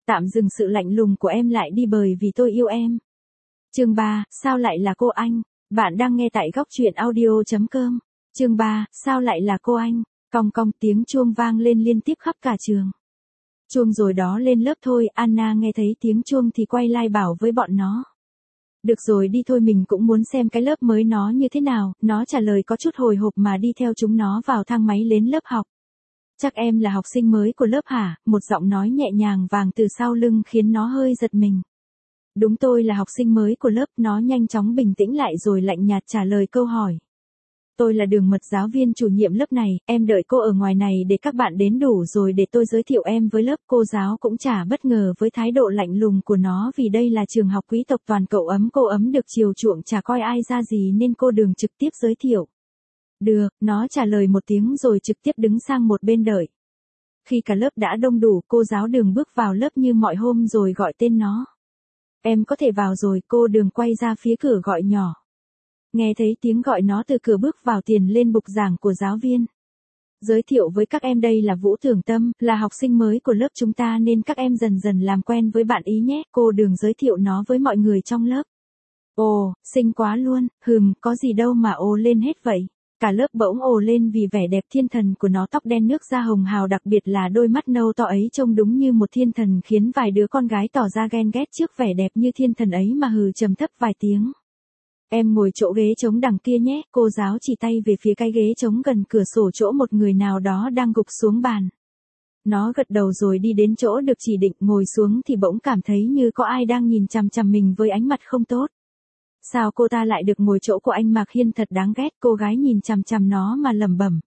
Tạm dừng sự lạnh lùng của em lại đi bởi vì tôi yêu em. Chương 3, sao lại là cô anh? Bạn đang nghe tại góc truyện audio.com. Chương 3, sao lại là cô anh? Cong cong tiếng chuông vang lên liên tiếp khắp cả trường. Chuông rồi đó lên lớp thôi, Anna nghe thấy tiếng chuông thì quay lại bảo với bọn nó. Được rồi đi thôi, mình cũng muốn xem cái lớp mới nó như thế nào, nó trả lời có chút hồi hộp mà đi theo chúng nó vào thang máy đến lớp học. Chắc em là học sinh mới của lớp hả? Một giọng nói nhẹ nhàng vang từ sau lưng khiến nó hơi giật mình. Đúng, tôi là học sinh mới của lớp, nó nhanh chóng bình tĩnh lại rồi lạnh nhạt trả lời câu hỏi. Tôi là Đường Mật, giáo viên chủ nhiệm lớp này, em đợi cô ở ngoài này để các bạn đến đủ rồi để tôi giới thiệu em với lớp. Cô giáo cũng chả bất ngờ với thái độ lạnh lùng của nó vì đây là trường học quý tộc toàn cậu ấm, cô ấm được chiều chuộng chả coi ai ra gì nên cô Đường trực tiếp giới thiệu. Được, nó trả lời một tiếng rồi trực tiếp đứng sang một bên đợi. Khi cả lớp đã đông đủ, cô giáo Đường bước vào lớp như mọi hôm rồi gọi tên nó. Em có thể vào rồi, cô Đường quay ra phía cửa gọi nhỏ. Nghe thấy tiếng gọi nó từ cửa bước vào tiền lên bục giảng của giáo viên. Giới thiệu với các em, đây là Vũ Thường Tâm, là học sinh mới của lớp chúng ta nên các em dần dần làm quen với bạn ý nhé. Cô Đường giới thiệu nó với mọi người trong lớp. Ồ, xinh quá luôn, có gì đâu mà ồ lên hết vậy. Cả lớp bỗng ồ lên vì vẻ đẹp thiên thần của nó, tóc đen nước da hồng hào, đặc biệt là đôi mắt nâu to ấy trông đúng như một thiên thần, khiến vài đứa con gái tỏ ra ghen ghét trước vẻ đẹp như thiên thần ấy mà hừ trầm thấp vài tiếng. Em ngồi chỗ ghế trống đằng kia nhé, cô giáo chỉ tay về phía cái ghế trống gần cửa sổ chỗ một người nào đó đang gục xuống bàn. Nó gật đầu rồi đi đến chỗ được chỉ định, ngồi xuống thì bỗng cảm thấy như có ai đang nhìn chằm chằm mình với ánh mặt không tốt. Sao cô ta lại được ngồi chỗ của anh Mạc Hiên, thật đáng ghét, cô gái nhìn chằm chằm nó mà lẩm bẩm.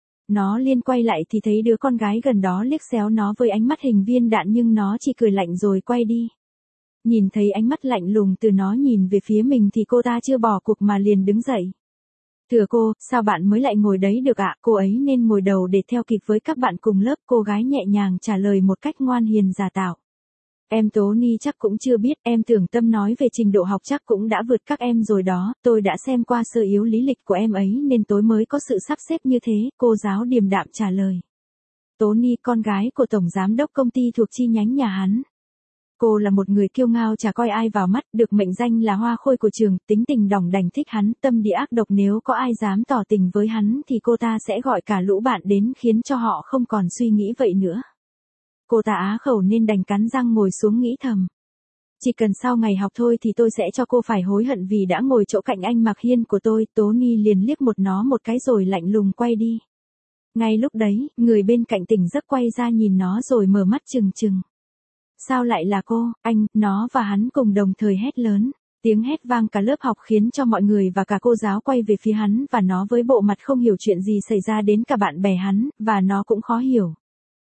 Nó liên quay lại thì thấy đứa con gái gần đó liếc xéo nó với ánh mắt hình viên đạn nhưng nó chỉ cười lạnh rồi quay đi. Nhìn thấy ánh mắt lạnh lùng từ nó nhìn về phía mình thì cô ta chưa bỏ cuộc mà liền đứng dậy. Thưa cô, sao bạn mới lại ngồi đấy được ạ? Cô ấy nên ngồi đầu để theo kịp với các bạn cùng lớp, cô gái nhẹ nhàng trả lời một cách ngoan hiền giả tạo. Em Tony chắc cũng chưa biết, em Tưởng Tâm nói về trình độ học chắc cũng đã vượt các em rồi đó, tôi đã xem qua sơ yếu lý lịch của em ấy nên tối mới có sự sắp xếp như thế, cô giáo điềm đạm trả lời. Tony, con gái của tổng giám đốc công ty thuộc chi nhánh nhà hắn. Cô là một người kiêu ngao chả coi ai vào mắt, được mệnh danh là hoa khôi của trường, tính tình đỏng đành, thích hắn, tâm địa ác độc, nếu có ai dám tỏ tình với hắn thì cô ta sẽ gọi cả lũ bạn đến khiến cho họ không còn suy nghĩ vậy nữa. Cô ta á khẩu nên đành cắn răng ngồi xuống nghĩ thầm. Chỉ cần sau ngày học thôi thì tôi sẽ cho cô phải hối hận vì đã ngồi chỗ cạnh anh Mạc Hiên của tôi. Tony liền liếc nó một cái rồi lạnh lùng quay đi. Ngay lúc đấy, người bên cạnh tỉnh giấc quay ra nhìn nó rồi mở mắt trừng trừng. Sao lại là cô, anh? Nó và hắn cùng đồng thời hét lớn. Tiếng hét vang cả lớp học khiến cho mọi người và cả cô giáo quay về phía hắn và nó với bộ mặt không hiểu chuyện gì xảy ra, đến cả bạn bè hắn, và nó cũng khó hiểu.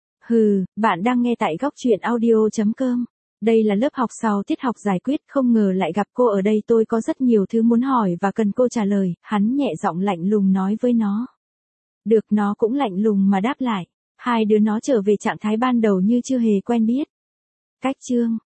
Bạn đang nghe tại góc truyện audio.com. Đây là lớp học sau tiết học giải quyết, không ngờ lại gặp cô ở đây, tôi có rất nhiều thứ muốn hỏi và cần cô trả lời, hắn nhẹ giọng lạnh lùng nói với nó. Được, nó cũng lạnh lùng mà đáp lại. Hai đứa nó trở về trạng thái ban đầu như chưa hề quen biết. Cách chương